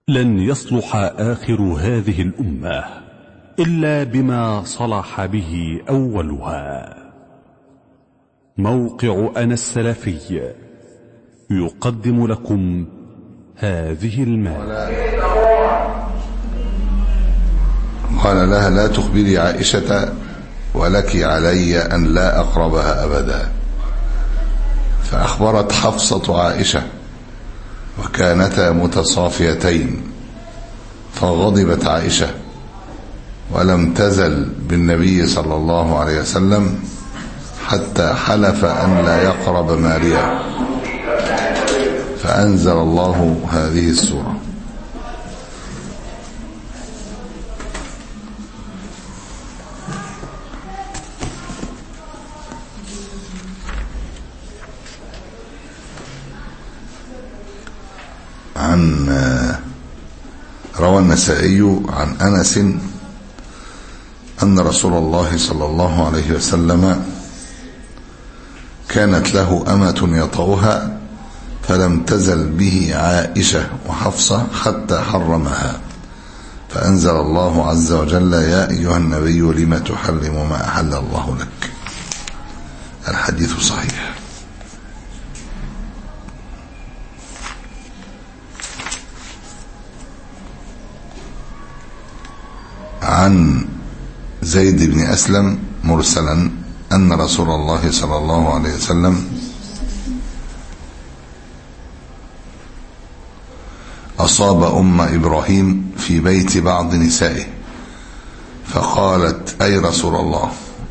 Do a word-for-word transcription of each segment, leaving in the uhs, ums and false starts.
لن يصلح آخر هذه الأمة إلا بما صلح به أولها. موقع أنا السلفي يقدم لكم هذه المادة. قال لها: لا تخبري عائشة ولك علي أن لا أقربها أبدا. فأخبرت حفصة عائشة وكانتا متصافيتين، فغضبت عائشة ولم تزل بالنبي صلى الله عليه وسلم حتى حلف أن لا يقرب ماريا، فأنزل الله هذه السورة. عن روى النسائي عن أنس أن رسول الله صلى الله عليه وسلم كانت له أمة يطأها فلم تزل به عائشة وحفصة حتى حرمها، فأنزل الله عز وجل: يا أيها النبي لم تحرم ما أحل الله لك. الحديث صحيح. عن زيد بن أسلم مرسلا أن رسول الله صلى الله عليه وسلم أصاب أم إبراهيم في بيت بعض نسائه، فقالت: أي رسول الله،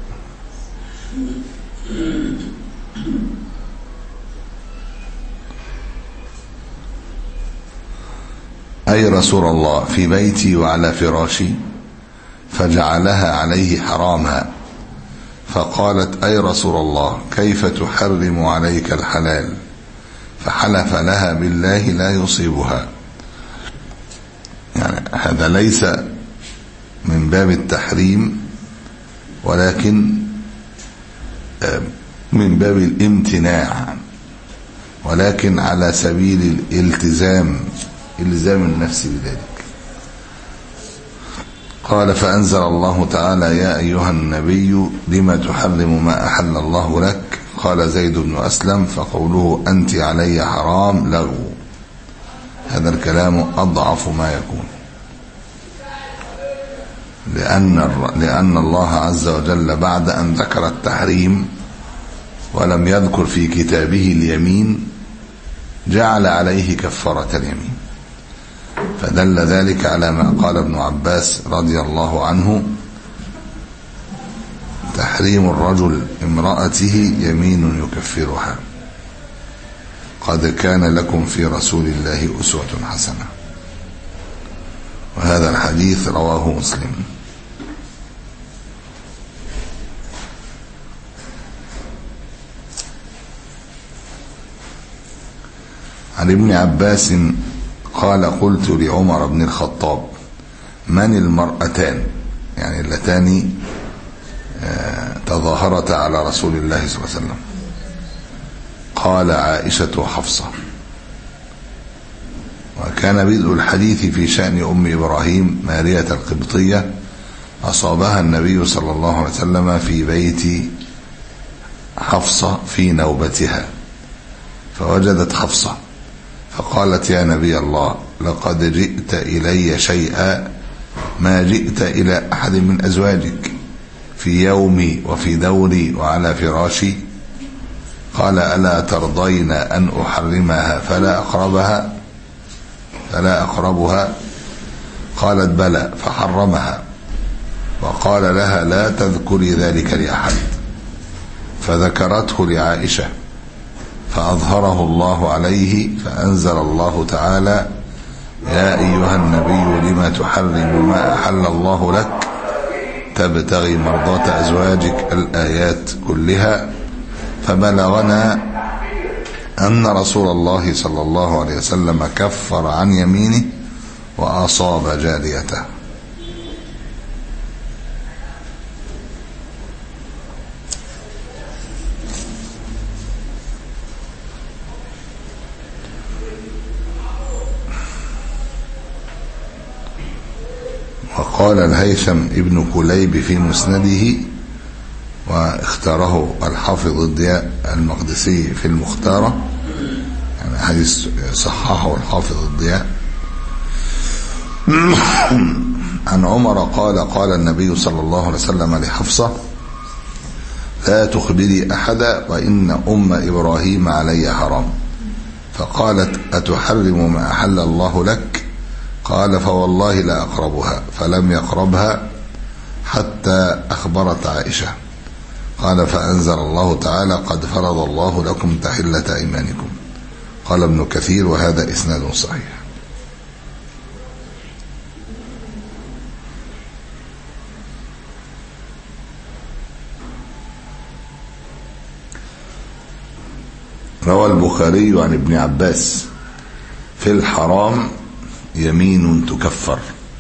أي رسول الله في بيتي وعلى فراشي، فجعلها عليه حراما. فقالت: أي رسول الله، كيف تحرم عليك الحلال؟ فحلف لها بالله لا يصيبها. يعني هذا ليس من باب التحريم، ولكن من باب الامتناع، ولكن على سبيل الالتزام، الزام النفس بذلك. قال: فأنزل الله تعالى: يا أيها النبي لم تحرم ما أحل الله لك؟ قال زيد بن أسلم: فقوله أنت علي حرام لغو. هذا الكلام أضعف ما يكون، لأن, لأن الله عز وجل بعد أن ذكر التحريم ولم يذكر في كتابه اليمين جعل عليه كفارة اليمين، فدل ذلك على ما قال ابن عباس رضي الله عنه: تحريم الرجل امرأته يمين يكفرها، قد كان لكم في رسول الله أسوة حسنة. وهذا الحديث رواه مسلم. عن ابن عباس قال: قلت لعمر بن الخطاب: من المرأتان، يعني اللتان تظاهرتا على رسول الله صلى الله عليه وسلم؟ قال: عائشة وحفصة. وكان بدء الحديث في شأن أم إبراهيم مارية القبطية، أصابها النبي صلى الله عليه وسلم في بيت حفصة في نوبتها، فوجدت حفصة فقالت: يا نبي الله، لقد جئت إلي شيئا ما جئت إلى أحد من أزواجك في يومي وفي دوري وعلى فراشي. قال: ألا ترضين أن أحرمها فلا أقربها فلا أقربها؟ قالت: بلى. فحرمها، وقال لها: لا تذكري ذلك لأحد. فذكرته لعائشة فأظهره الله عليه، فأنزل الله تعالى: يا أيها النبي لم تحرم ما أحل الله لك تبتغي مرضات أزواجك، الآيات كلها. فبلغنا أن رسول الله صلى الله عليه وسلم كفر عن يمينه وأصاب جاريته. وقال الهيثم ابن كليب في مسنده، واختاره الحافظ الضياء المقدسي في المختارة، يعني حديث صححه الحافظ الضياء، عن عمر قال قال النبي صلى الله عليه وسلم لحفصة: لا تخبري أحدا وإن أم إبراهيم علي حرام. فقالت: أتحرم ما أحل الله لك؟ قال: فوالله لا أقربها. فلم يقربها حتى أخبرت عائشة. قال: فأنزل الله تعالى: قد فرض الله لكم تحلة أيمانكم. قال ابن كثير: وهذا إسناد صحيح. روى البخاري عن ابن عباس: في الحرام يمين تكفر.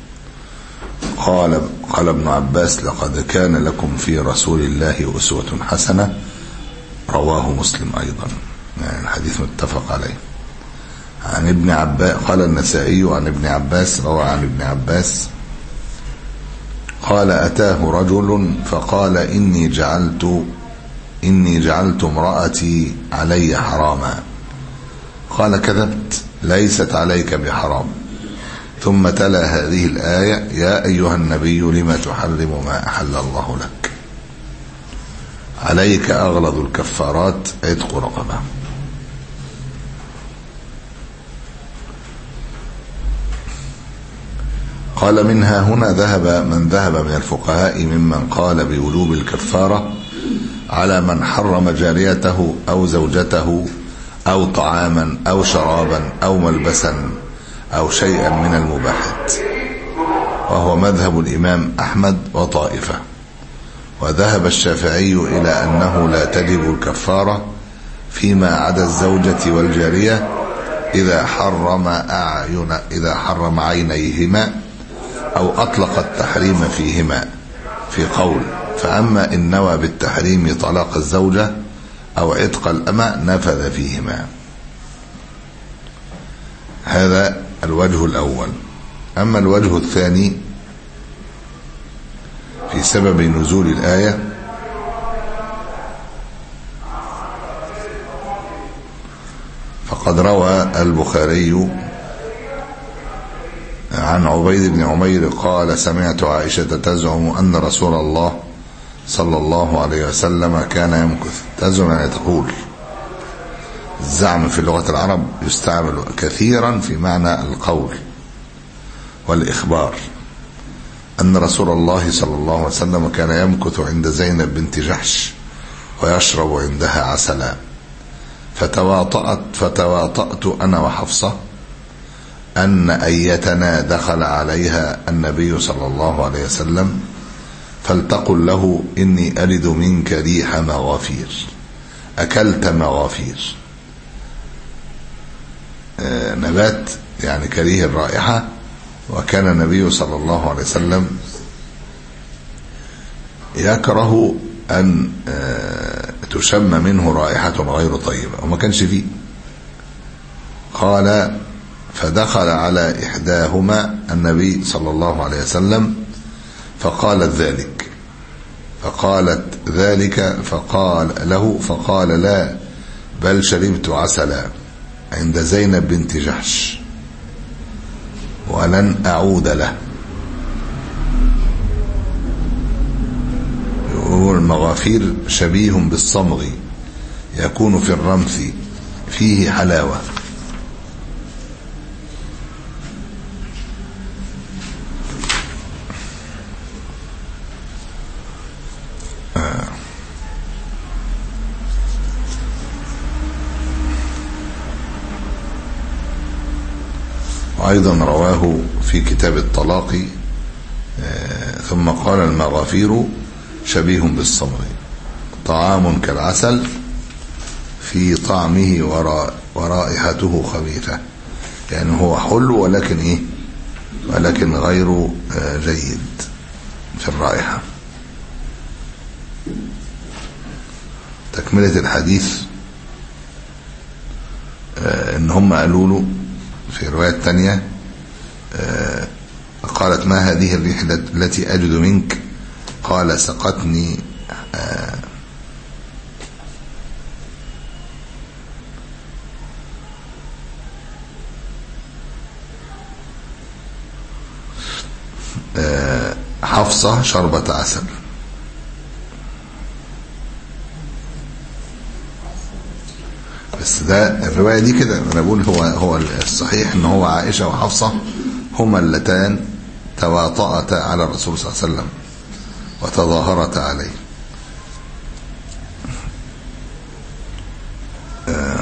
قال قال ابن عباس: لقد كان لكم في رسول الله أسوة حسنة. رواه مسلم أيضا، يعني الحديث متفق عليه. عن ابن عباس قال النسائي عن ابن عباس، روى عن ابن عباس قال: أتاه رجل فقال: إني جعلت إني جعلت امرأتي علي حراما. قال: كذبت، ليست عليك بحرام. ثم تلا هذه الآية: يا أيها النبي لما تحرم ما أحل الله لك؟ عليك أغلظ الكفارات عتق رقبة. قال: منها هنا ذهب من ذهب من الفقهاء ممن قال بوجوب الكفارة على من حرم جاريته أو زوجته أو طعاما أو شرابا أو ملبسا أو شيئا من المباحات، وهو مذهب الإمام أحمد وطائفة. وذهب الشافعي إلى أنه لا تجب الكفارة فيما عدا الزوجة والجارية إذا حرم أعين إذا حرم عينيهما أو أطلق التحريم فيهما في قول. فأما إن نوى بالتحريم طلاق الزوجة أو عتق الأمة نفذ فيهما. هذا الوجه الأول. أما الوجه الثاني في سبب نزول الآية، فقد روى البخاري عن عبيد بن عمير قال: سمعت عائشة تزعم أن رسول الله صلى الله عليه وسلم كان يمكث. تزعم يعني تقول. الزعم في لغة العرب يستعمل كثيرا في معنى القول والإخبار، أن رسول الله صلى الله عليه وسلم كان يمكث عند زينب بنت جحش ويشرب عندها عسلا. فتواطأت فتواطأت أنا وحفصة أن أيتنا دخل عليها النبي صلى الله عليه وسلم فلتقل له: إني ألد منك ريح مغافير. أكلت مغافير، آه نبات يعني كريه الرائحة. وكان النبي صلى الله عليه وسلم يكره أن آه تشم منه رائحة غير طيبة، وما كانش فيه. قال: فدخل على إحداهما النبي صلى الله عليه وسلم فقالت ذلك فقالت ذلك فقال له فقال: لا، بل شربت عسلا عند زينب بنت جحش ولن أعود له. يقول: المغافير شبيه بالصمغ يكون في الرمث فيه حلاوة. أيضا رواه في كتاب الطلاق ثم قال: المغافير شبيه بالصمغ، طعام كالعسل في طعمه ورائحته خبيثة. يعني هو حلو ولكن إيه ولكن غير جيد في الرائحة. تكملة الحديث إن هم قالوا له في رواية تانية قالت ما هذه الريح التي أجد منك؟ قال سقتني آه آه حفصة شربة عسل. بس ده الرواية دي كده، انا بقول هو هو الصحيح ان هو عائشة وحفصة هما اللتان تواطأتا على الرسول صلى الله عليه وسلم وتظاهرتا عليه. آه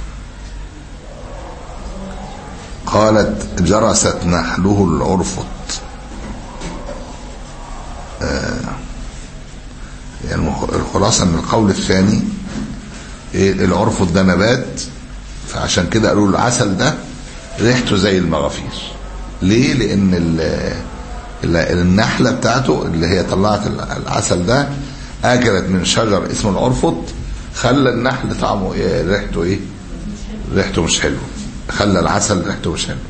قالت جرست نحله العرفط. آه يعني الخلاصة من القول الثاني العرفط ده نبات، فعشان كده قالوا العسل ده ريحته زي المغافير. ليه؟ لان النحلة بتاعته اللي هي طلعت العسل ده اكلت من شجر اسمه العرفط، خلى النحل طعمه ايه؟ ريحته ايه؟ ريحته مش حلو، خلى العسل ريحته مش حلو.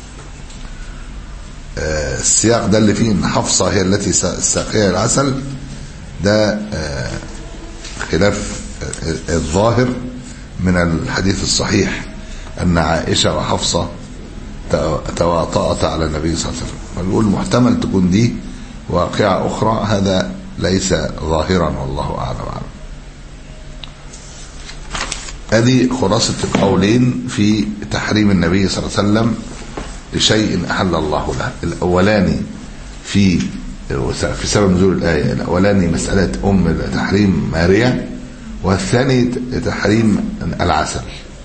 آه السياق ده اللي فيه ان حفصة هي التي ساقيها العسل ده آه خلاف الظاهر من الحديث الصحيح ان عائشة وحفصة تواطأتا على النبي صلى الله عليه وسلم. فنقول محتمل تكون دي واقعة اخرى، هذا ليس ظاهرا والله اعلم. هذه خلاصة القولين في تحريم النبي صلى الله عليه وسلم لشيء احل الله له. الاولاني في في سبب نزول الايه، الاولاني مسألة ام تحريم ماريا، والثاني تحريم العسل.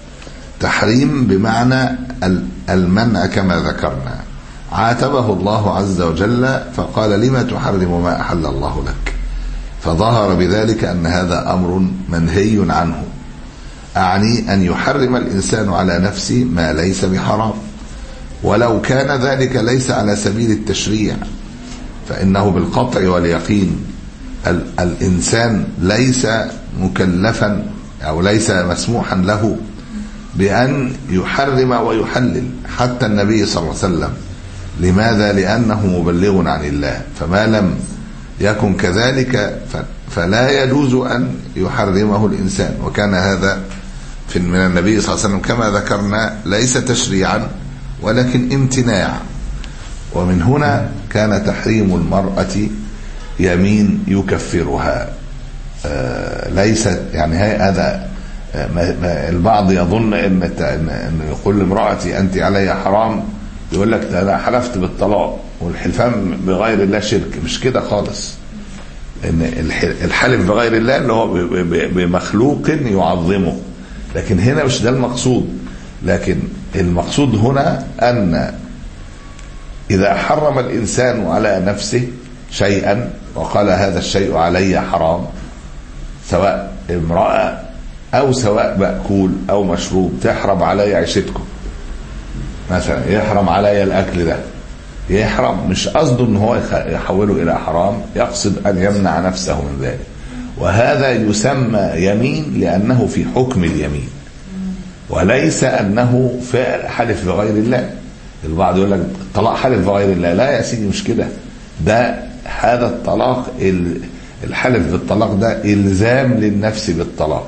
تحريم بمعنى المنع كما ذكرنا. عاتبه الله عز وجل فقال لما تحرم ما أحل الله لك، فظهر بذلك أن هذا أمر منهي عنه. أعني أن يحرم الإنسان على نفسه ما ليس بحرام، ولو كان ذلك ليس على سبيل التشريع، فإنه بالقطع واليقين الإنسان ليس مكلفا أو ليس مسموحا له بأن يحرم ويحلل، حتى النبي صلى الله عليه وسلم. لماذا؟ لأنه مبلغ عن الله، فما لم يكن كذلك فلا يجوز أن يحرمه الإنسان. وكان هذا من النبي صلى الله عليه وسلم كما ذكرنا ليس تشريعا ولكن امتناع. ومن هنا كان تحريم المرأة يمين يكفرها. آه ليس يعني هذا آه البعض يظن ان ان يقول لامرأتي انت علي حرام، يقول لك انا حلفت بالطلاق، والحلفان بغير الله شرك. مش كده خالص. ان الحلف بغير الله اللي هو بمخلوق يعظمه، لكن هنا مش ده المقصود. لكن المقصود هنا ان اذا حرم الانسان على نفسه شيئا وقال هذا الشيء علي حرام، سواء امرأة او سواء مأكول او مشروب، تحرم علي عيشتكم مثلا، يحرم علي الاكل ده، يحرم مش قصده ان هو يحوله الى حرام، يقصد ان يمنع نفسه من ذلك. وهذا يسمى يمين لانه في حكم اليمين، وليس انه فعل حلف بغير الله. البعض يقول لك الطلاق حلف بغير الله. لا يا سيدي مش كده. ده هذا الطلاق، الحلف بالطلاق ده الزام للنفس بالطلاق.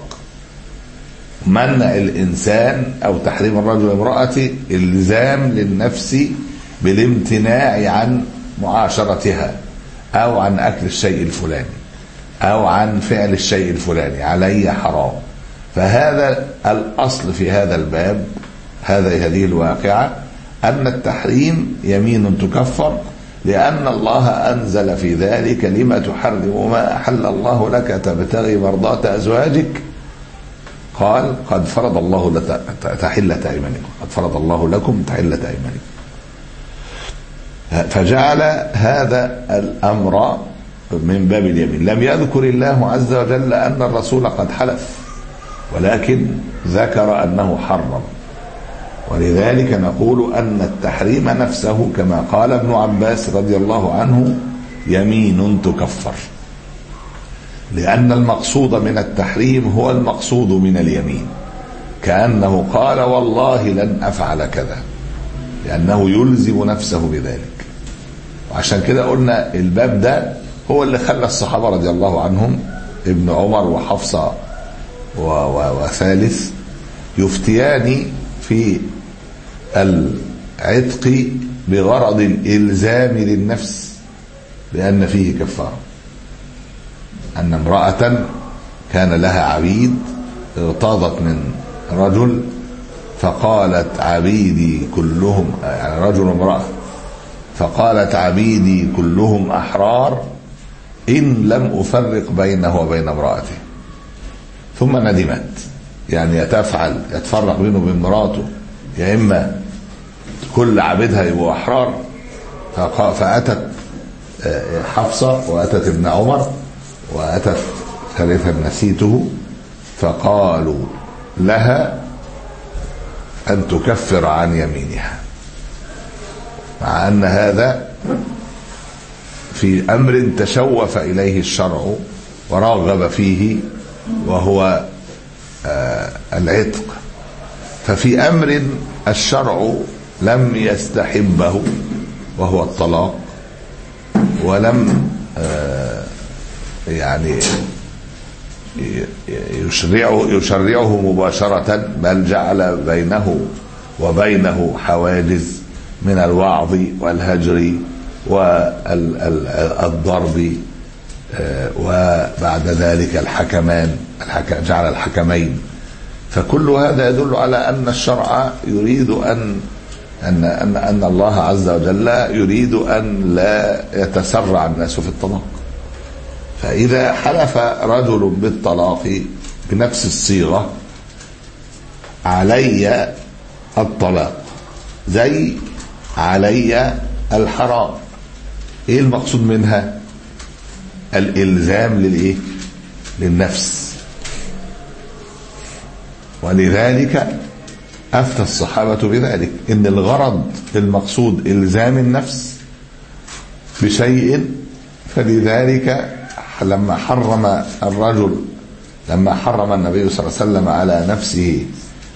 منع الانسان او تحريم الرجل وامرأته الزام للنفس بالامتناع عن معاشرتها او عن اكل الشيء الفلاني او عن فعل الشيء الفلاني، علي حرام. فهذا الاصل في هذا الباب، هذا هذه الواقعة، ان التحريم يمين تكفر، لأن الله أنزل في ذلك لما تحرم ما أحل الله لك تبتغي مرضات أزواجك. قال قد فرض الله تحلة أيمانكم، قد فرض الله لكم تحلة أيمانكم. فجعل هذا الأمر من باب اليمين. لم يذكر الله عز وجل أن الرسول قد حلف، ولكن ذكر أنه حرم. ولذلك نقول أن التحريم نفسه كما قال ابن عباس رضي الله عنه يمين تكفر، لأن المقصود من التحريم هو المقصود من اليمين، كأنه قال والله لن أفعل كذا، لأنه يلزم نفسه بذلك. وعشان كده قلنا الباب ده هو اللي خلى الصحابة رضي الله عنهم ابن عمر وحفصة وثالث يفتيان في العتق بغرض الإلزام للنفس بأن فيه كفارة. أن امرأة كان لها عبيد اغتاظت من رجل فقالت عبيدي كلهم، يعني رجل امرأة، فقالت عبيدي كلهم أحرار إن لم أفرق بينه وبين امرأته، ثم ندمت، يعني يتفعل يتفرق بينه وبين مراته، يا إما كل عبيدها يبقوا أحرار. فأتت حفصة وأتت ابن عمر وأتت ثالثا نسيته، فقالوا لها أن تكفر عن يمينها، مع أن هذا في أمر تشوف إليه الشرع ورغب فيه وهو العتق. ففي أمر الشرع لم يستحبه وهو الطلاق، ولم يعني يشرعه يشرعه مباشرة، بل جعل بينه وبينه حواجز من الوعظ والهجر والضرب، وبعد ذلك الحكمان جعل الحكمين. فكل هذا يدل على أن الشرع يريد أن أن أن أن الله عز وجل يريد أن لا يتسرع الناس في الطلاق. فإذا حلف رجل بالطلاق بنفس الصيغة علي الطلاق زي علي الحرام، ايه المقصود منها؟ الإلزام للإيه؟ للنفس. ولذلك أفتى الصحابة بذلك، إن الغرض المقصود إلزام النفس بشيء. فلذلك لما حرم الرجل لما حرم النبي صلى الله عليه وسلم على نفسه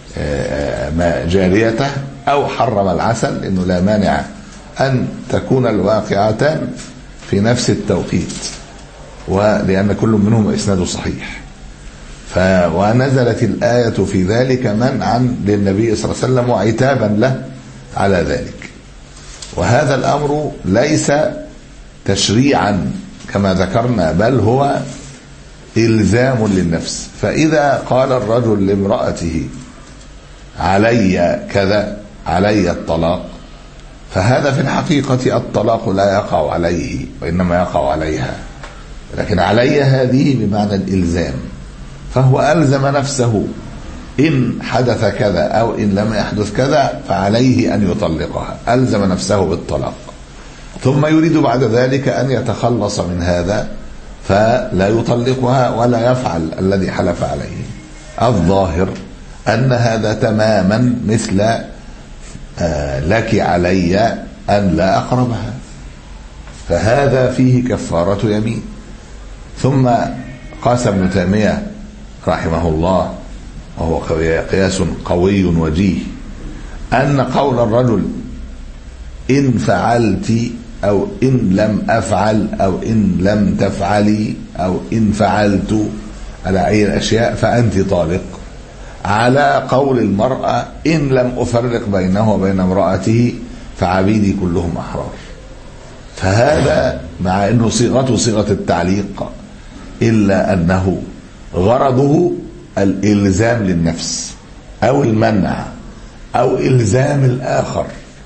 جاريته أو حرم العسل، إنه لا مانع أن تكون الواقعتان في نفس التوقيت، ولأن كل منهم إسناده صحيح. ونزلت الآية في ذلك منعا للنبي صلى الله عليه وسلم وعتابا له على ذلك. وهذا الأمر ليس تشريعا كما ذكرنا، بل هو إلزام للنفس. فإذا قال الرجل لامرأته علي كذا، علي الطلاق، فهذا في الحقيقة الطلاق لا يقع عليه وإنما يقع عليها، لكن علي هذه بمعنى الإلزام. فهو ألزم نفسه إن حدث كذا أو إن لم يحدث كذا فعليه أن يطلقها، ألزم نفسه بالطلاق. ثم يريد بعد ذلك أن يتخلص من هذا فلا يطلقها ولا يفعل الذي حلف عليه. الظاهر أن هذا تماما مثل آه لك علي أن لا أقربها، فهذا فيه كفارة يمين. ثم قاس ابن تيمية رحمه الله، وهو قياس قوي وجيه، أن قول الرجل إن فعلت أو إن لم أفعل أو إن لم تفعلي أو إن فعلت على أي الأشياء فأنت طالق، على قول المرأة إن لم أفرق بينه وبين امرأته فعبيدي كلهم أحرار. فهذا مع أنه صيغته صيغة التعليق، إلا أنه غرضه الإلزام للنفس أو المنع أو إلزام الآخر،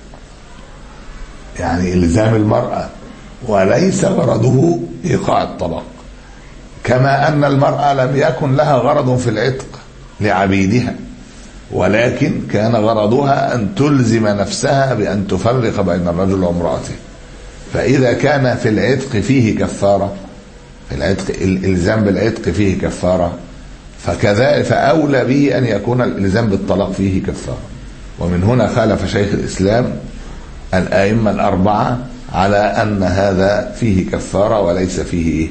يعني إلزام المرأة، وليس غرضه إيقاع الطلاق. كما أن المرأة لم يكن لها غرض في العتق لعبيدها، ولكن كان غرضها أن تلزم نفسها بأن تفرق بين الرجل وامرأته. فإذا كان في العتق فيه كفارة، في العتق الإلزام بالعتق فيه كفارة، فكذلك فأولى به أن يكون الإلزام بالطلاق فيه كفارة. ومن هنا خالف شيخ الإسلام الأئمة الأربعة على أن هذا فيه كفارة وليس فيه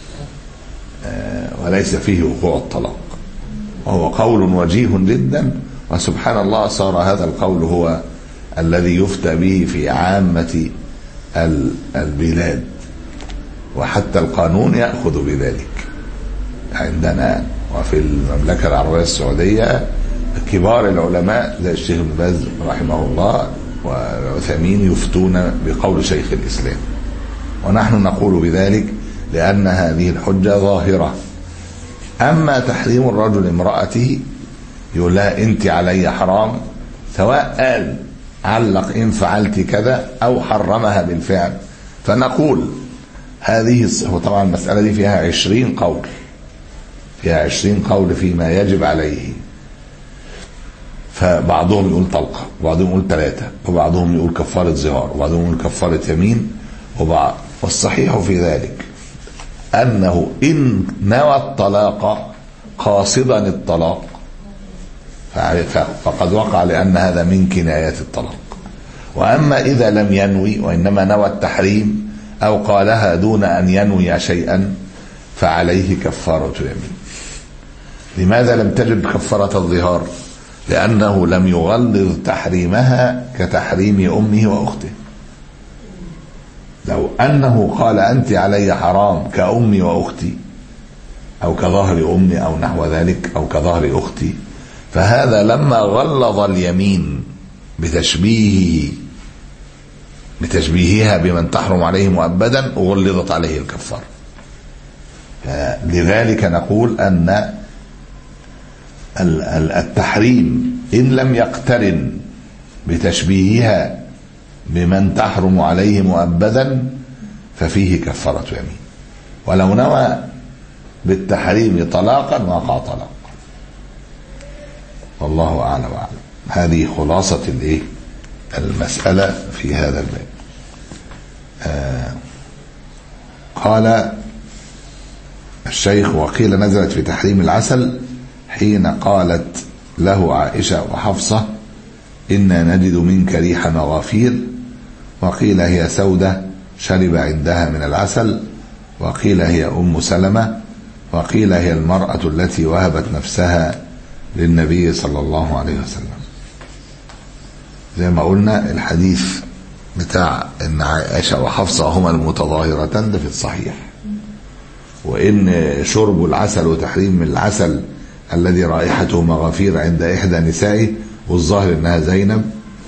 آه وليس فيه وقوع الطلاق، وهو قول وجيه جدا. وسبحان الله صار هذا القول هو الذي يفتى به في عامة البلاد، وحتى القانون يأخذ بذلك. عندنا وفي المملكة العربية السعودية كبار العلماء زي الشيخ ابن باز رحمه الله والعثيمين يفتون بقول شيخ الإسلام، ونحن نقول بذلك لأن هذه الحجة ظاهرة. أما تحريم الرجل امرأته يقول لها أنت علي حرام، سواء قال علق إن فعلت كذا أو حرمها بالفعل، فنقول هذه طبعا المسألة دي فيها عشرين قول، فيها عشرين قول فيما يجب عليه. فبعضهم يقول طلقة، وبعضهم يقول ثلاثة، وبعضهم يقول كفارة ظهار، وبعضهم يقول كفارة يمين، وبعض والصحيح في ذلك أنه إن نوى الطلاق قاصدا الطلاق فقد وقع، لأن هذا من كنايات الطلاق. وأما إذا لم ينوي وإنما نوى التحريم أو قالها دون أن ينوي شيئا فعليه كفارة يمين. لماذا لم تجب كفارة الظهار؟ لأنه لم يغلظ تحريمها كتحريم أمه وأخته. لو أنه قال أنت علي حرام كأمي وأختي أو كظهر أمي أو نحو ذلك أو كظهر أختي، فهذا لما غلظ اليمين بتشبيه بتشبيهها بمن تحرم عليه مؤبدا غلظت عليه الكفار. لذلك نقول أن التحريم إن لم يقترن بتشبيهها بمن تحرم عليه مؤبدا ففيه كفارة يمين، ولو نوى بالتحريم طلاقا وقع طلاق. والله أعلم وأعلم. هذه خلاصة الايه المسألة في هذا الباب. آه قال الشيخ: وقيل نزلت في تحريم العسل حين قالت له عائشة وحفصة: إنا نجد منك ريح مغافير. وقيل هي سودة شرب عندها من العسل. وقيل هي أم سلمة. وقيل هي المرأة التي وهبت نفسها للنبي صلى الله عليه وسلم. زي ما قلنا الحديث بتاع ان عائشة وحفصة هما المتظاهرتان ده في الصحيح، وان شرب العسل وتحريم العسل الذي رائحته مغافير عند احدى نسائه، والظاهر انها زينب،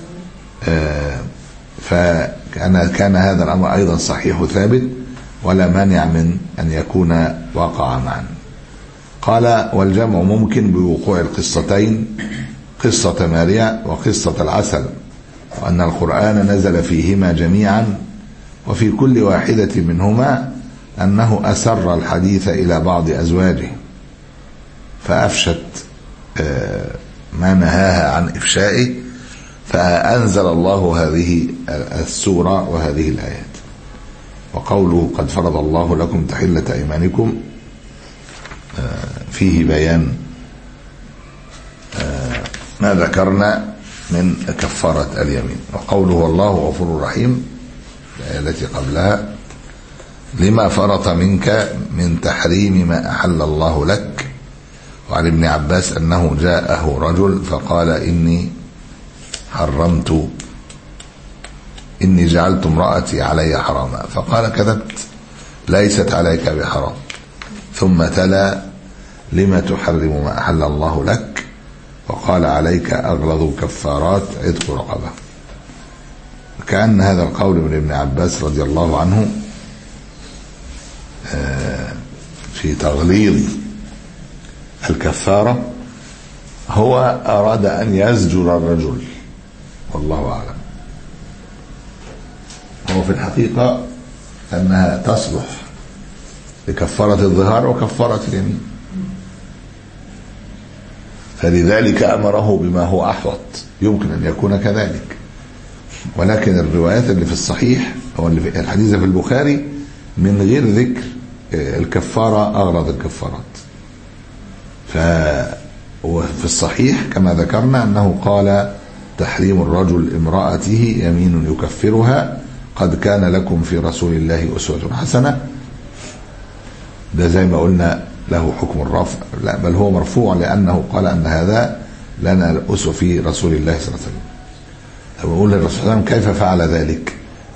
فكان كان هذا الامر ايضا صحيح ثابت ولا مانع من ان يكون وقع معا. قال: والجمع ممكن بوقوع القصتين، قصة ماريا وقصة العسل، وأن القرآن نزل فيهما جميعا، وفي كل واحدة منهما أنه أسر الحديث إلى بعض أزواجه فأفشت ما نهاها عن إفشائه، فأنزل الله هذه السورة وهذه الآيات. وقوله: قد فرض الله لكم تحلة أيمانكم، فيه بيان ما ذكرنا من كفارة اليمين. وقوله: والله غفور رحيم، الآية التي قبلها: لما فرط منك من تحريم ما أحل الله لك. وعن ابن عباس أنه جاءه رجل فقال: إني حرمت إني جعلت امرأتي علي حراما، فقال: كذبت، ليست عليك بحرام. ثم تلا: لما تحرم ما أحل الله لك. وقال: عليك أغلظ كفارات عتق رقبة. كأن هذا القول من ابن عباس رضي الله عنه في تغليظ الكفارة هو أراد أن يزجر الرجل، والله أعلم. هو في الحقيقة أنها تصلح لكفارة الظهار وكفارة اليمين، فلذلك أمره بما هو أحوط، يمكن أن يكون كذلك. ولكن الروايات اللي في الصحيح أو اللي في الحديث في البخاري من غير ذكر الكفارة أغلظ الكفارات. ففي الصحيح كما ذكرنا أنه قال: تحريم الرجل امرأته يمين يكفرها، قد كان لكم في رسول الله أسوة حسنة. ده زي ما قلنا له حكم الرفع، لا بل هو مرفوع، لأنه قال أن هذا لنا الأسوة في رسول الله صلى الله عليه وسلم. فبقول للرسول صلى الله عليه وسلم: كيف فعل ذلك؟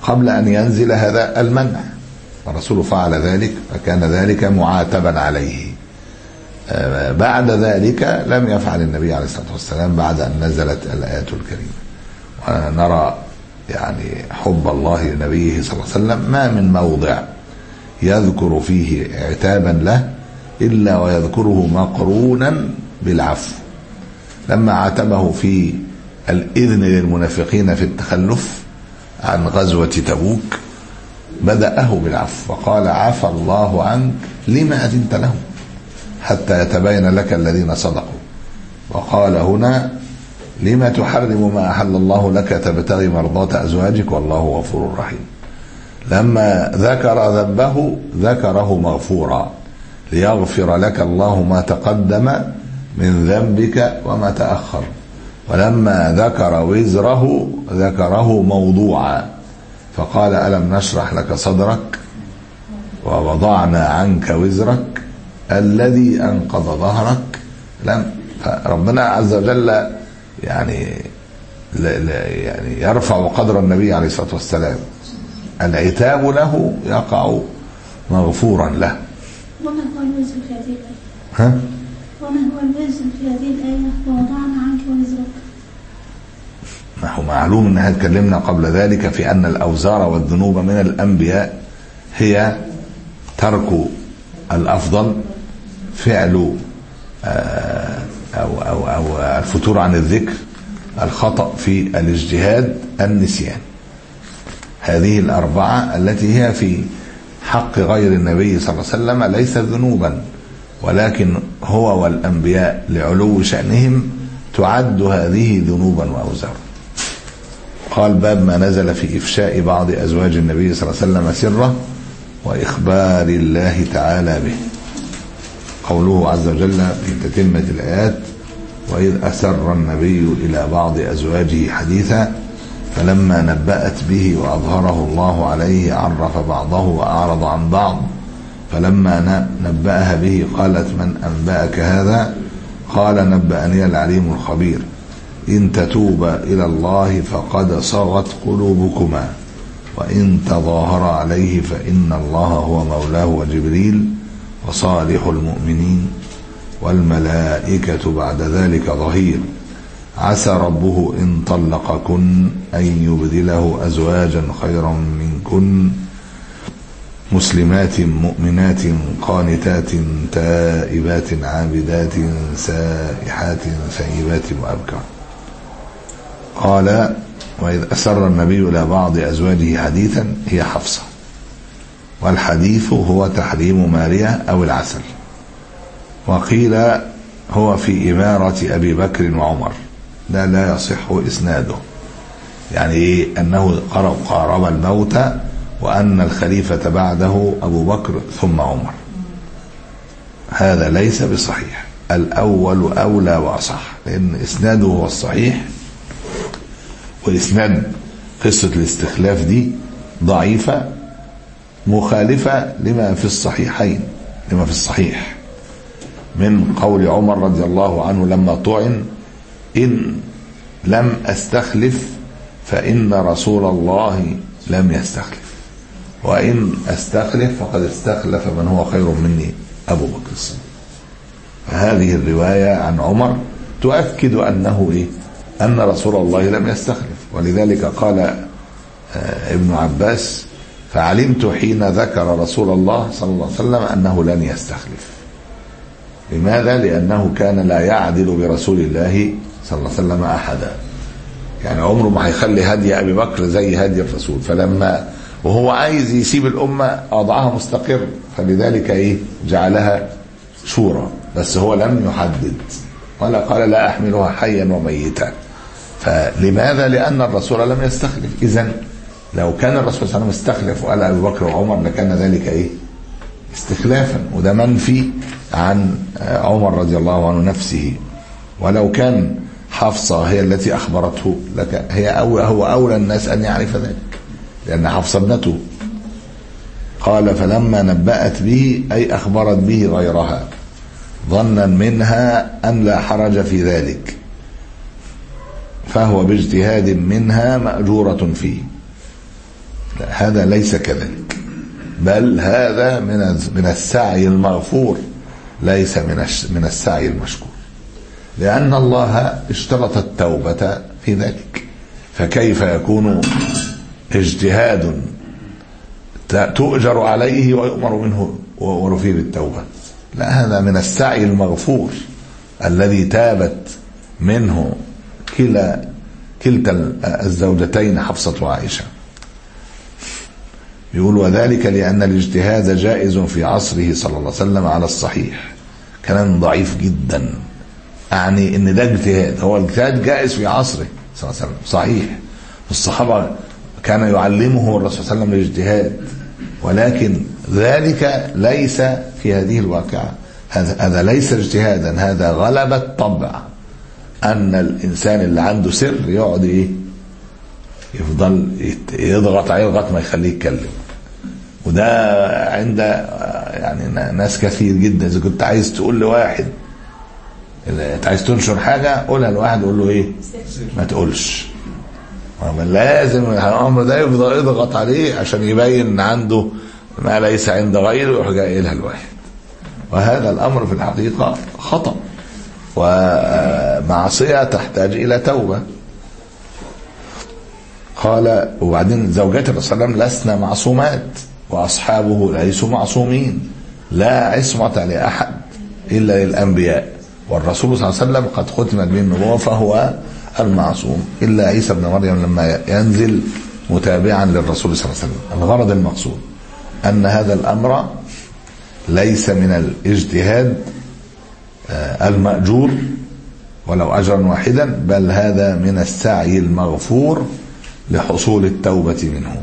قبل أن ينزل هذا المنع، الرسول فعل ذلك فكان ذلك معاتبا عليه. بعد ذلك لم يفعل النبي عليه الصلاة والسلام بعد أن نزلت الآيات الكريمة. ونرى يعني حب الله لنبيه صلى الله عليه وسلم ما من موضع يذكر فيه عتابا له إلا ويذكره مقرونا بالعفو. لما عاتبه في الإذن للمنافقين في التخلف عن غزوة تبوك بدأه بالعفو وقال عفى الله عنك لما أذنت لهم حتى يتبين لك الذين صدقوا. وقال هنا لما تحرم ما أحل الله لك تبتغي مرضات أزواجك والله غفور رحيم. لما ذكر ذنبه ذكره مغفورا ليغفر لك الله ما تقدم من ذنبك وما تأخر. ولما ذكر وزره ذكره موضوعا فقال ألم نشرح لك صدرك ووضعنا عنك وزرك الذي أنقض ظهرك. لم ربنا عز وجل يعني يعني يرفع قدر النبي عليه الصلاة والسلام، العتاب له يقع مغفورا له. وما هو الوزر في هذه الآية؟ ها؟ وما هو الوزر في هذه الآية ووضعنا عنك وزرك؟ ما هو معلوم ان احنا اتكلمنا قبل ذلك في ان الاوزار والذنوب من الانبياء هي ترك الافضل، فعل او او او الفتور عن الذكر، الخطأ في الاجتهاد، النسيان. هذه الاربعه التي هي في حق غير النبي صلى الله عليه وسلم ليست ذنوبا، ولكن هو والانبياء لعلو شأنهم تعد هذه ذنوبا واوزارا. قال باب ما نزل في إفشاء بعض أزواج النبي صلى الله عليه وسلم سره وإخبار الله تعالى به. قوله عز وجل في تتمة الآيات وإذ أسر النبي إلى بعض أزواجه حديثا فلما نبأت به وأظهره الله عليه عرف بعضه وأعرض عن بعض فلما نبأها به قالت من أنبأك هذا قال نبأني العليم الخبير إن تتوبا إلى الله فقد صغت قلوبكما وإن تظاهر عليه فإن الله هو مولاه وجبريل وصالح المؤمنين والملائكة بعد ذلك ظهير عسى ربه إن طلقكن أن يبدله أزواجا خيرا منكن مسلمات مؤمنات قانتات تائبات عابدات سائحات ثيبات وأبكار. قال وإذ أسر النبي إلى بعض أزواجه حديثا هي حفصة، والحديث هو تحريم مارية أو العسل. وقيل هو في إمارة أبي بكر وعمر، لا لا يصح إسناده، يعني إيه؟ أنه قارب الموت وأن الخليفة بعده أبو بكر ثم عمر، هذا ليس بصحيح. الأول أولى وأصح، لأن إسناده هو الصحيح، وإسناد قصة الاستخلاف دي ضعيفة مخالفة لما في الصحيحين، لما في الصحيح من قول عمر رضي الله عنه لما طعن إن لم أستخلف فإن رسول الله لم يستخلف، وإن أستخلف فقد استخلف من هو خير مني أبو بكر الصديق. فهذه الرواية عن عمر تؤكد أنه إيه؟ أن رسول الله لم يستخلف. ولذلك قال ابن عباس فعلمت حين ذكر رسول الله صلى الله عليه وسلم أنه لن يستخلف. لماذا؟ لأنه كان لا يعدل برسول الله صلى الله عليه وسلم أحدا، يعني عمره ما هيخلي هدي أبي بكر زي هدي الرسول، فلما وهو عايز يسيب الأمة أضعها مستقر، فلذلك إيه؟ جعلها شورى، بس هو لم يحدد ولا قال لا أحملها حيا وميتا. فلماذا؟ لأن الرسول لم يستخلف. إذن لو كان الرسول صلى الله عليه وسلم استخلف وقال أبي بكر وعمر لكان ذلك إيه؟ استخلافا، وده منفي عن عمر رضي الله عنه نفسه. ولو كان حفصة هي التي أخبرته لك هي أو هو أولى الناس أن يعرف ذلك، لأن حفصة ابنته. قال فلما نبأت به أي أخبرت به غيرها ظنا منها أن لا حرج في ذلك، فهو باجتهاد منها مأجورة فيه. لا، هذا ليس كذلك، بل هذا من من السعي المغفور ليس من من السعي المشكور، لأن الله اشترط التوبة في ذلك، فكيف يكون اجتهاد تؤجر عليه ويؤمر منه ويؤمر فيه بالتوبة؟ لا، هذا من السعي المغفور الذي تابت منه كلا كلتا الزوجتين حفصة وعائشة. يقول وذلك لأن الاجتهاد جائز في عصره صلى الله عليه وسلم على الصحيح. كلام ضعيف جدا، يعني ان ده اجتهاد، هو الاجتهاد جائز في عصره صلى الله عليه وسلم صحيح، الصحابة كان يعلمه الرسول صلى الله عليه وسلم الاجتهاد، ولكن ذلك ليس في هذه الواقعة. هذا هذا ليس اجتهادا، هذا غلبة طبع، أن الإنسان اللي عنده سر يقعد إيه يفضل يضغط عليه لغاية ما يخليه يتكلم. وده عند يعني ناس كثير جدا. إذا كنت عايز تقول لواحد، انت عايز تنشر حاجة قولها لواحد، قول له إيه ما تقولش، لازم الأمر ده يفضل يضغط عليه عشان يبين ان عنده ما ليس عند غيره ويروح جاي قايلها لواحد. وهذا الأمر في الحقيقة خطأ ومعصية تحتاج إلى توبة. قال وبعدين زوجات الرسول صلى الله عليه وسلم لسنا معصومات وأصحابه ليسوا معصومين، لا عصمة لأحد إلا للأنبياء، والرسول صلى الله عليه وسلم قد ختمت به النبوة فهو المعصوم، إلا عيسى بن مريم لما ينزل متابعا للرسول صلى الله عليه وسلم. الغرض المقصود أن هذا الأمر ليس من الاجتهاد المأجور ولو أجرا واحدا، بل هذا من السعي المغفور لحصول التوبة منه.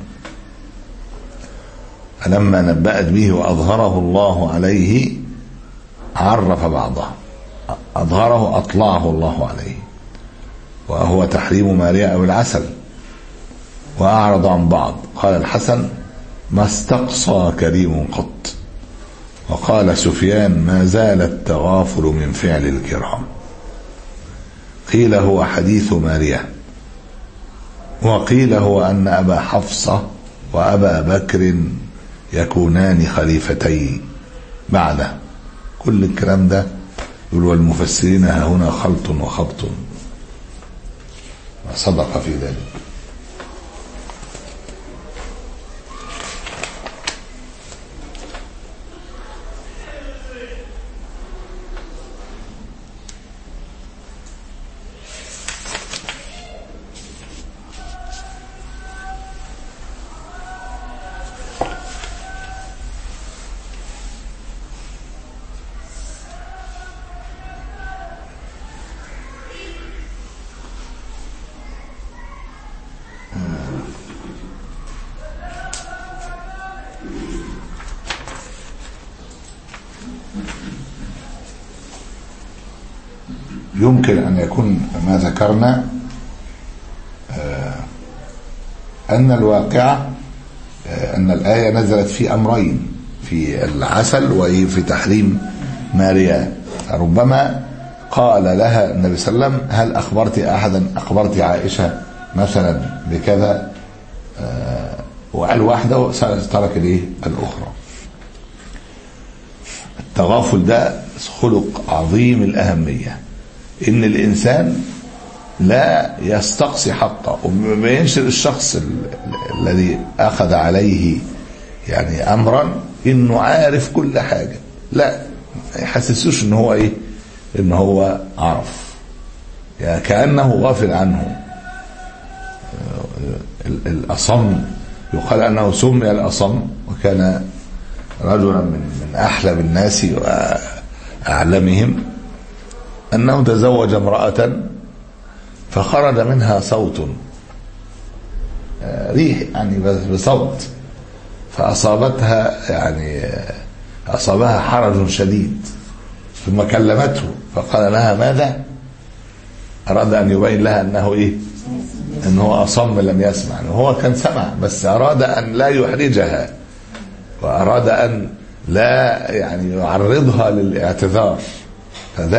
فلما نبأت به وأظهره الله عليه عرف بعضه، أظهره أطلعه الله عليه، وهو تحريم ماريا أو العسل، وأعرض عن بعض. قال الحسن ما استقصى كريم قط. وقال سفيان ما زال التغافل من فعل الكرام. قيل هو حديث ماريا، وقيل هو أن أبا حفصة وأبا بكر يكونان خليفتي بعده. كل الكلام ده يقول والمفسرين ها هنا خلط وخبط، وصدق في ذلك. يمكن أن يكون ما ذكرنا أن الواقع أن الآية نزلت في أمرين، في العسل وفي تحريم ماريا. ربما قال لها النبي صلى الله عليه وسلم هل أخبرت أحدا، أخبرت عائشة مثلا بكذا، وقال واحدة ترك ليه الأخرى. التغافل ده خلق عظيم الأهمية، إن الإنسان لا يستقصي حقه وما ينشر الشخص الذي أخذ عليه يعني أمرا إنه عارف كل حاجة، لا يحسسوش إن هو إيه، إن هو عرف، يعني كأنه غافل عنه. الأصم يقال أنه سمي الأصم، وكان رجلا من من أحلم الناس وأعلمهم، أنه تزوج امرأة فخرج منها صوت، ريح يعني بصوت، فأصابتها يعني أصابها حرج شديد، ثم كلمته فقال لها ماذا؟ أراد أن يبين لها أنه إيه، أنه أصم لم يسمع، هو كان سمع بس أراد أن لا يحرجها، وأراد أن لا يعني يعرضها للاعتذار،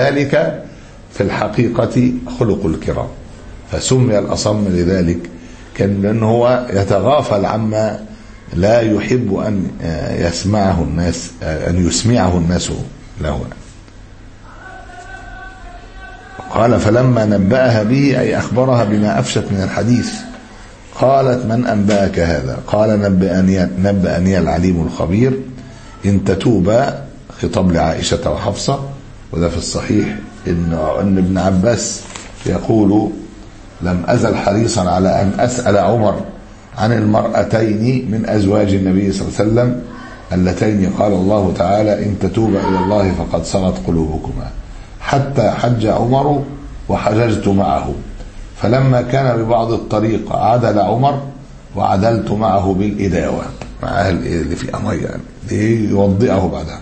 فذلك في الحقيقة خلق الكرام، فسمي الأصم لذلك، كان لأنه هو يتغافل عما لا يحب أن يسمعه الناس، أن يسمعه الناس له. قال فلما نبأها به أي أخبرها بما أفشت من الحديث قالت من أنبأك هذا؟ قال نبأني, نبأني العليم الخبير إن تتوبا، خطاب لعائشة وحفصة. وده في الصحيح إن, إن ابن عباس يقول لم أزل حريصا على أن أسأل عمر عن المرأتين من أزواج النبي صلى الله عليه وسلم اللتين قال الله تعالى إن تتوبا إلى الله فقد صغت قلوبكما، حتى حج عمر وحججت معه، فلما كان ببعض الطريق عدل عمر وعدلت معه بالإداوة، مع أهل اللي في أمر يعني ليوضئه بعدها،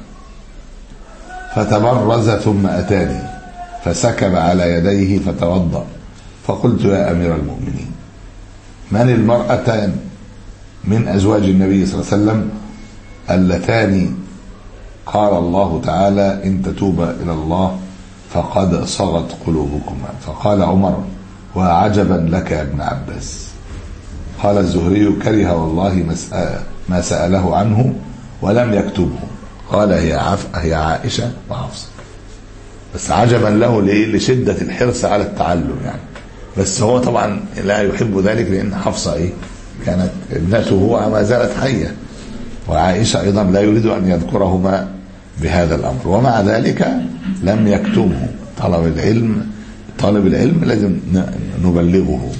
فتبرز ثم أتاني فسكب على يديه فتوضأ، فقلت يا أمير المؤمنين من المرأتان من أزواج النبي صلى الله عليه وسلم اللتان قال الله تعالى إن تتوبا إلى الله فقد صغت قلوبكما؟ فقال عمر وعجبا لك يا ابن عباس. قال الزهري كره والله ما سأله عنه ولم يكتبه. قال هي, عف... هي عائشة وحفصة، بس عجبا له لشدة الحرص على التعلم يعني، بس هو طبعا لا يحب ذلك لأن حفصة إيه كانت ابنته وما زالت حية، وعائشة أيضا لا يريد أن يذكرهما بهذا الأمر، ومع ذلك لم يكتمه. طلب العلم طالب العلم لازم نبلغه.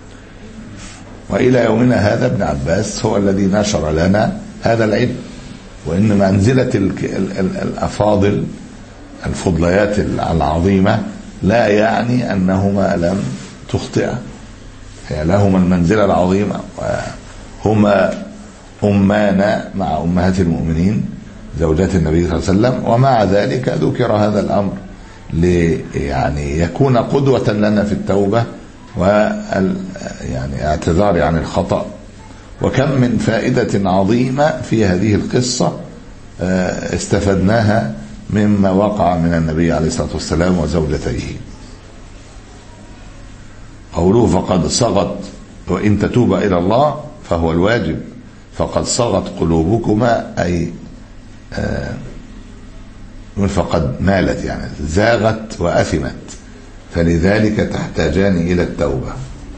وإلى يومنا هذا ابن عباس هو الذي نشر لنا هذا العلم، وإن منزلة الأفاضل الفضليات العظيمة لا يعني أنهما لم تخطئ، هي لهما المنزلة العظيمة، وهما أمان مع أمهات المؤمنين زوجات النبي صلى الله عليه وسلم، ومع ذلك ذكر هذا الأمر لي يعني يكون قدوة لنا في التوبة وال يعني اعتذار عن الخطأ. وكم من فائدة عظيمة في هذه القصة استفدناها مما وقع من النبي عليه الصلاة والسلام وزوجتيه. قوله فقد صغت وإن تتوبا إلى الله فهو الواجب، فقد صغت قلوبكما أي آه فقد مالت يعني زاغت وأثمت، فلذلك تحتاجان إلى التوبة.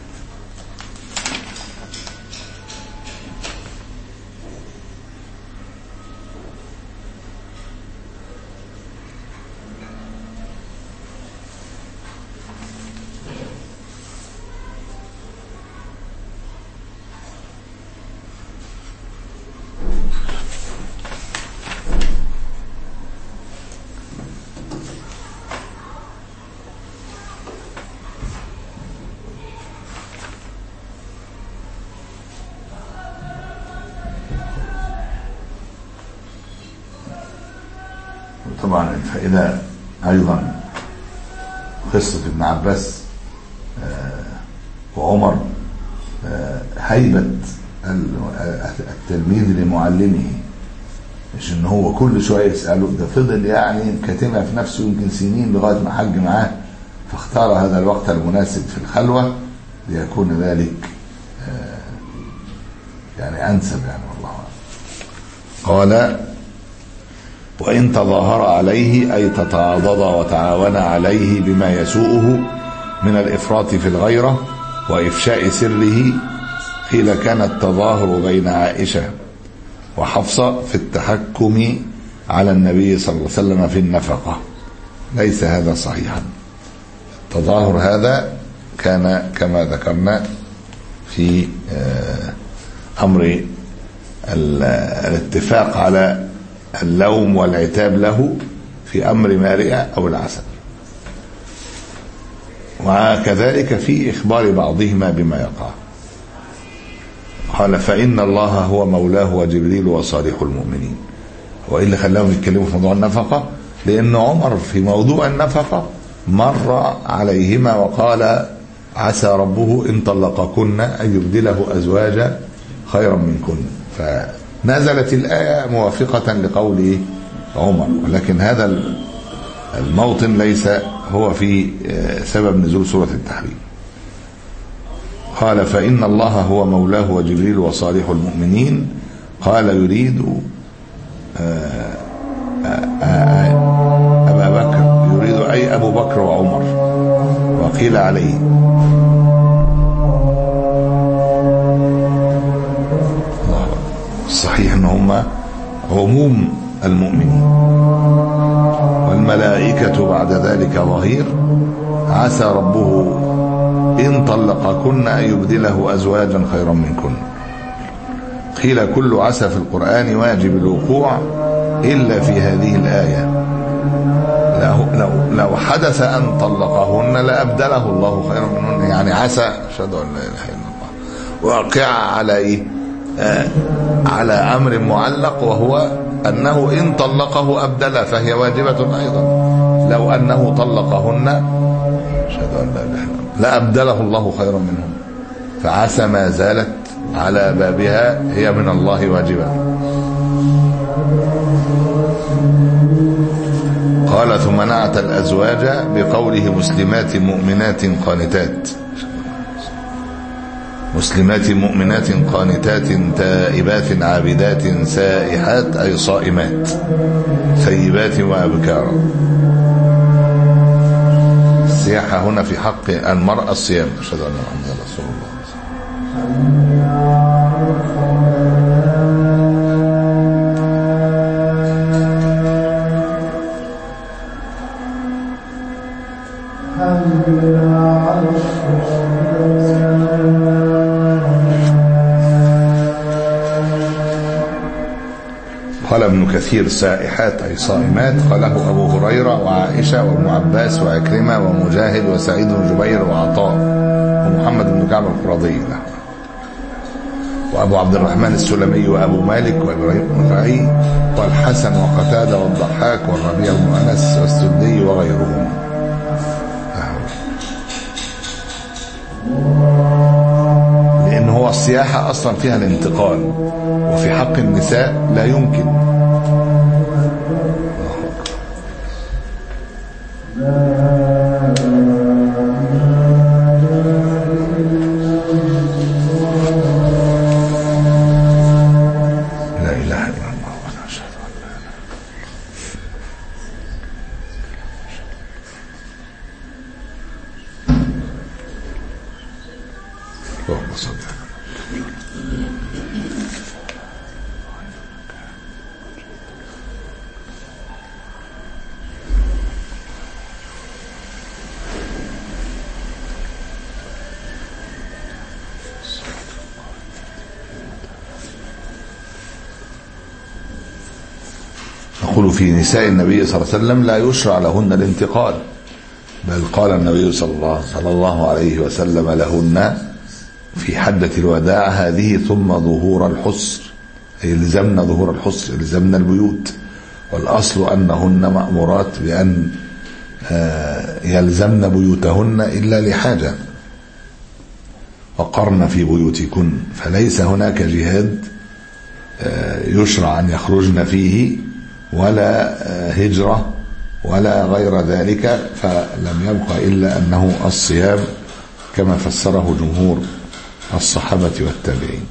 طبعا الفائدة أيضا قصة ابن عباس وعمر هيبة التلميذ لمعلمه، مش ان هو كل شوية يسأله، ده فضل يعني كاتمها في نفسه يمكن سنين لغاية ما حج معاه، فاختار هذا الوقت المناسب في الخلوة ليكون ذلك يعني أنسب يعني والله. قال وإن تظاهر عليه أي تتعاضد وتعاون عليه بما يسوءه من الإفراط في الغيرة وإفشاء سره، قيل كان التظاهر بين عائشة وحفصة في التحكم على النبي صلى الله عليه وسلم في النفقة، ليس هذا صحيحا. التظاهر هذا كان كما ذكرنا في أمر الاتفاق على اللوم والعتاب له في أمر مارئة أو العسل، وكذلك في إخبار بعضهما بما يقع. قال فإن الله هو مولاه وجبريل وصالح المؤمنين. وإيه اللي خلاهم يتكلموا في موضوع النفقة؟ لأن عمر في موضوع النفقة مر عليهما وقال عسى ربه إن طلقكن أن يبدله أزواجا خيرا منكن، فنزلت الآية موافقة لقول عمر، ولكن هذا الموطن ليس هو في سبب نزول سورة التحريم. قال فإن الله هو مولاه وجبريل وصالح المؤمنين. قال يريد أبا بكر، يريد أي أبو بكر وعمر. وقيل عليه الصحيح أن هم عموم المؤمنين. والملائكة بعد ذلك ظهير، عسى ربه إن طلقكن أن يبدله أزواجا خيرا منكن. قيل كل عسى في القرآن واجب الوقوع إلا في هذه الآية، لو, لو حدث أن طلقهن لأبدله الله خيرا منهن. يعني عسى أشهد أن لا إله إلا الله واقع على إيه؟ آه على أمر معلق، وهو أنه إن طلقه أبدله، فهي واجبة أيضا. لو أنه طلقهن أشهد أن لا إله إلا الله لأبدله الله خيرا منهم. فعسى ما زالت على بابها، هي من الله واجبة. قال ثم نعت الأزواج بقوله مسلمات مؤمنات قانتات، مسلمات مؤمنات قانتات تائبات عابدات سائحات أي صائمات ثيبات وأبكارا. السياحة هنا في حق المرأة الصيام. أشهد أن محمدا رسول الله. قال ابن كثير سائحات أي صائمات، قاله أبو هريرة وعائشة وابن عباس وعكرمة ومجاهد وسعيد بن جبير وعطاء ومحمد بن كعب القرظي وأبو عبد الرحمن السلمي وأبو مالك وإبراهيم النخعي والحسن وقتادة والضحاك والربيع بن أنس والسدي وغيرهم. لأن هو السياحة أصلا فيها الانتقال، وفي حق النساء لا يمكن. يقول في نساء النبي صلى الله عليه وسلم لا يشرع لهن الانتقال، بل قال النبي صلى الله, صلى الله عليه وسلم لهن في حجة الوداع هذه ثم ظهور الحسر، أي لزمنا ظهور الحسر، لزمنا البيوت. والأصل أنهن مأمورات بأن يلزمن بيوتهن إلا لحاجة، وقرن في بيوتكن، فليس هناك جهاد يشرع أن يخرجن فيه ولا هجرة ولا غير ذلك، فلم يبقى إلا أنه الصيام كما فسره جمهور الصحابة والتابعين.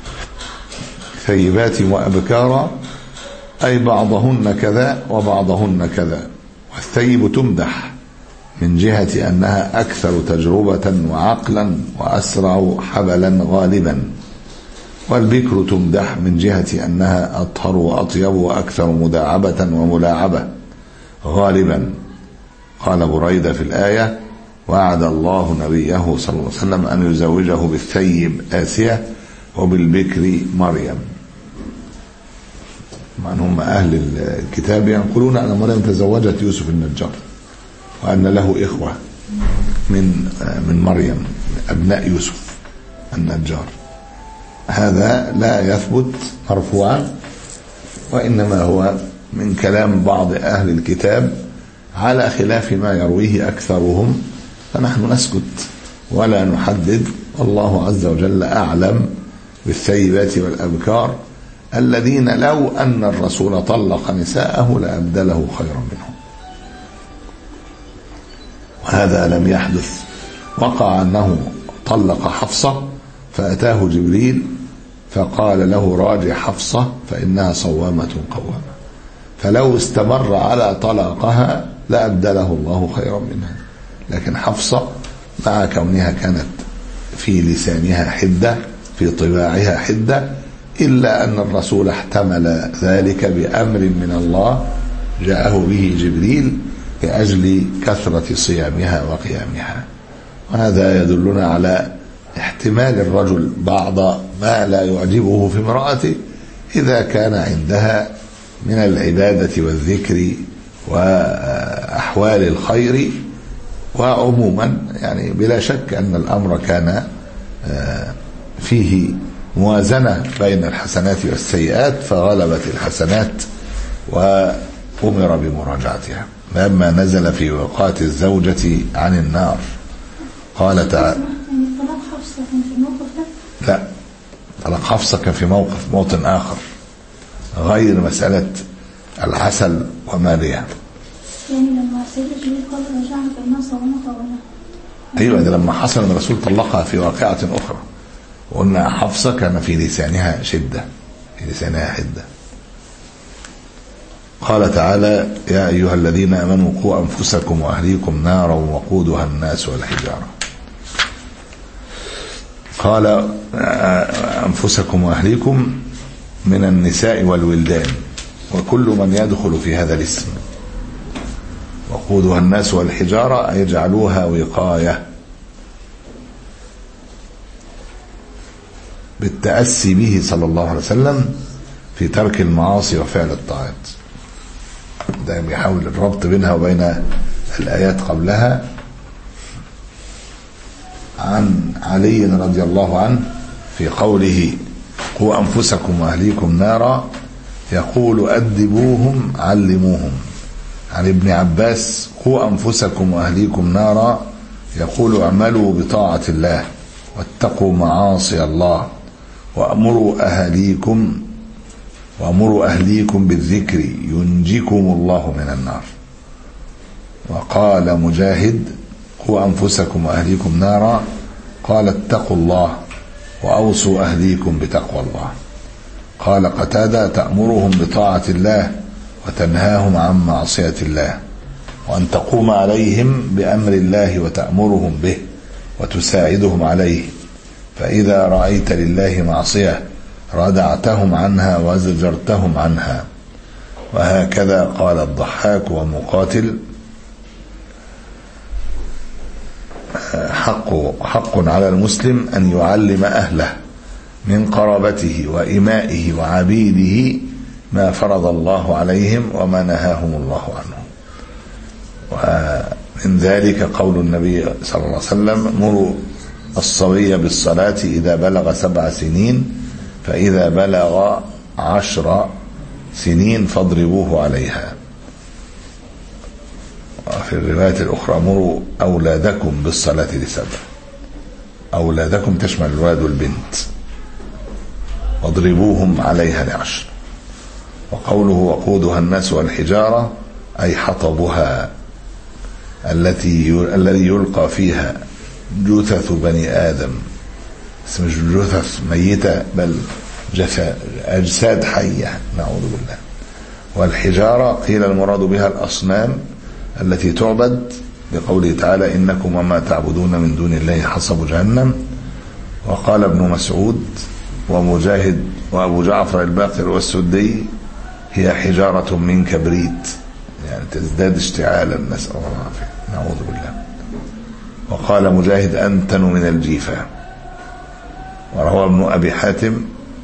ثيبات وأبكارا أي بعضهن كذا وبعضهن كذا. والثيب تمدح من جهة أنها أكثر تجربة وعقلا وأسرع حبلا غالبا، والبكر تمدح من جهة أنها أطهر وأطيب وأكثر مداعبة وملاعبة غالبا. قال بريدة في الآية وعد الله نبيه صلى الله عليه وسلم أن يزوجه بالثيب آسية وبالبكر مريم. من هم أهل الكتاب يقولون أن مريم تزوجت يوسف النجار، وأن له إخوة من من مريم أبناء يوسف النجار. هذا لا يثبت مرفوعا، وإنما هو من كلام بعض أهل الكتاب على خلاف ما يرويه أكثرهم، فنحن نسكت ولا نحدد. والله عز وجل أعلم بالثيبات والأبكار الذين لو أن الرسول طلق نساءه لأبدله خيرا منهم، وهذا لم يحدث. وقع أنه طلق حفصة فأتاه جبريل فقال له راجع حفصة فإنها صوامة قوامة، فلو استمر على طلاقها لأبدله الله خيرا منها. لكن حفصة مع كونها كانت في لسانها حدة، في طباعها حدة، إلا أن الرسول احتمل ذلك بأمر من الله جاءه به جبريل لأجل كثرة صيامها وقيامها. وهذا يدلنا على احتمال الرجل بعض ما لا يعجبه في امرأته إذا كان عندها من العبادة والذكر وأحوال الخير. وعموما يعني بلا شك أن الأمر كان فيه موازنة بين الحسنات والسيئات، فغلبت الحسنات وأمر بمراجعتها. لما نزل في وقاة الزوجة عن النار قال تعالى يعني طلاق حفصة كان في الموقف ده؟ لا، طلاق حفصة كان في موقف موطن آخر غير مسألة العسل ومالها. يعني لما سيدنا جبريل قال رجعنا فإنها صوامة قوامة. أيوة، ده لما حصل أن الرسول طلقها في واقعة أخرى، وقلنا حفصة كان في لسانها شدة، في لسانها حدة. قال تعالى يا أيها الذين آمنوا قوا أنفسكم وأهليكم نارا وقودها الناس والحجارة. قال أنفسكم وأهليكم من النساء والولدان وكل من يدخل في هذا الاسم. وقودها الناس والحجارة أي جعلوها وقاية بالتأسي به صلى الله عليه وسلم في ترك المعاصي وفعل الطاعات. ده بيحاول الربط بينها وبين الآيات قبلها. عن علي رضي الله عنه في قوله قوا أنفسكم وأهليكم نارا يقول أدبوهم علموهم. عن ابن عباس قوا أنفسكم وأهليكم نارا يقول اعملوا بطاعة الله واتقوا معاصي الله وأمروا أهليكم وأمروا أهليكم بالذكر ينجيكم الله من النار. وقال مجاهد قوا أنفسكم وأهليكم نارا قال اتقوا الله وأوصوا أهليكم بتقوى الله. قال قتادة تأمرهم بطاعة الله وتنهاهم عن معصية الله، وأن تقوم عليهم بأمر الله وتأمرهم به وتساعدهم عليه، فإذا رأيت لله معصية ردعتهم عنها وزجرتهم عنها. وهكذا قال الضحاك ومقاتل حق, حق على المسلم أن يعلم أهله من قرابته وإمائه وعبيده ما فرض الله عليهم وما نهاهم الله عنه. ومن ذلك قول النبي صلى الله عليه وسلم مروا الصبي بالصلاة إذا بلغ سبع سنين فإذا بلغ عشر سنين فاضربوه عليها. وفي الرواية الأخرى مروا أولادكم بالصلاة لسبع. أولادكم تشمل الولد والبنت، واضربوهم عليها لعشر. وقوله وقودها الناس والحجارة أي حطبها التي الذي يلقى فيها جثث بني آدم، مش جثث ميتة بل أجساد حية، نعوذ بالله. والحجارة قيل المراد بها الأصنام التي تعبد بقوله تعالى إنكم وما تعبدون من دون الله حصب جهنم. وقال ابن مسعود ومجاهد وأبو جعفر الباقر والسدي هي حجارة من كبريت، يعني تزداد اشتعالا، نسأل الله العافية، نعوذ بالله. وقال مجاهد أنتن من الجيفة. وروى ابن أبي حاتم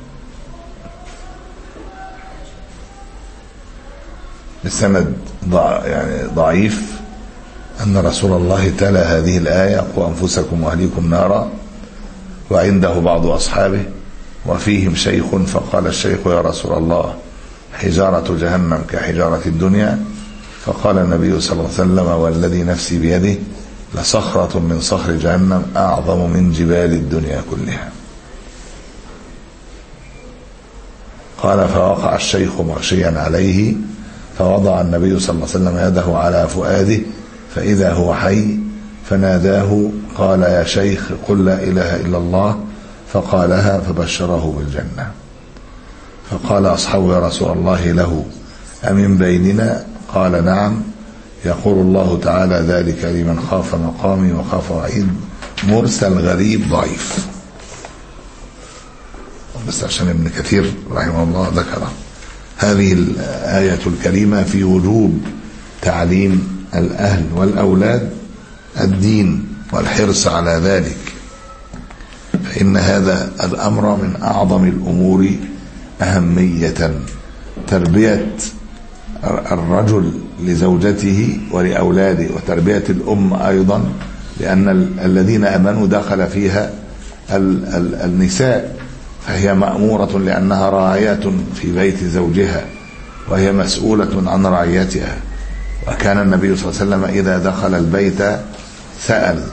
بسند ضع يعني ضعيف أن رسول الله تلا هذه الآية قوا أنفسكم وأهليكم نارا وعنده بعض أصحابه وفيهم شيخ، فقال الشيخ يا رسول الله حجارة جهنم كحجارة الدنيا، فقال النبي صلى الله عليه وسلم والذي نفسي بيده لصخرة من صخر جهنم أعظم من جبال الدنيا كلها. قال فوقع الشيخ مغشيا عليه فوضع النبي صلى الله عليه وسلم يده على فؤاده فإذا هو حي فناداه قال يا شيخ قل لا إله إلا الله، فقالها فبشره بالجنة. فقال أصحابه يا رسول الله له أمن بيننا؟ قال نعم. يقول الله تعالى ذلك لمن خاف مقامي وخاف وعيد، مرسل غريب ضعيف، بس عشان ابن كثير رحمه الله ذكر هذه الآية الكريمة في وجوب تعليم الأهل والأولاد الدين والحرص على ذلك، فإن هذا الأمر من أعظم الأمور أهمية، تربية الرجل لزوجته ولأولاده، وتربية الأم أيضا، لأن الذين آمنوا دخل فيها النساء، فهي مأمورة لأنها راعية في بيت زوجها وهي مسؤولة عن رعيتها. وكان النبي صلى الله عليه وسلم إذا دخل البيت سأل،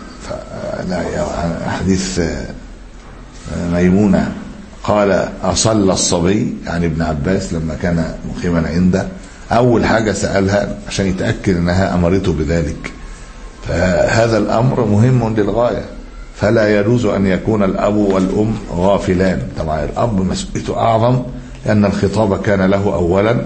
حديث ميمونة قال أصلى الصبي، يعني ابن عباس لما كان مقيما عنده، أول حاجة سألها عشان يتأكد أنها أمرته بذلك. فهذا الأمر مهم للغاية، فلا يجوز أن يكون الأب والأم غافلان. طبعا الأب مسؤوليته أعظم لأن الخطاب كان له أولا،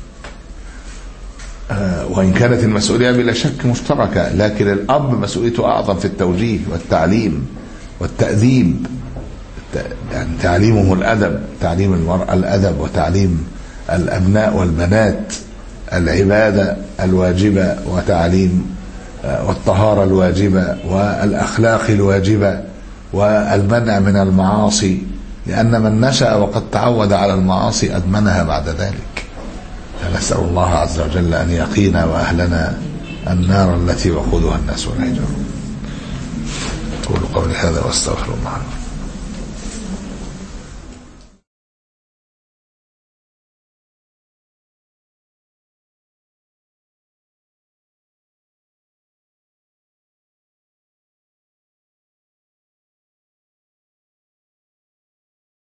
وإن كانت المسؤولية بلا شك مشتركة، لكن الأب مسؤوليته أعظم في التوجيه والتعليم والتأديب، يعني تعليمه الأدب، تعليم المرأة الأدب، وتعليم الأبناء والبنات العبادة الواجبة، وتعليم والطهارة الواجبة، والأخلاق الواجبة، والمنع من المعاصي، لأن من نشأ وقد تعود على المعاصي أدمنها بعد ذلك. فنسأل الله عز وجل أن يقينا وأهلنا النار التي وقودها الناس والحجارة. أقول قولي هذا واستغفر الله.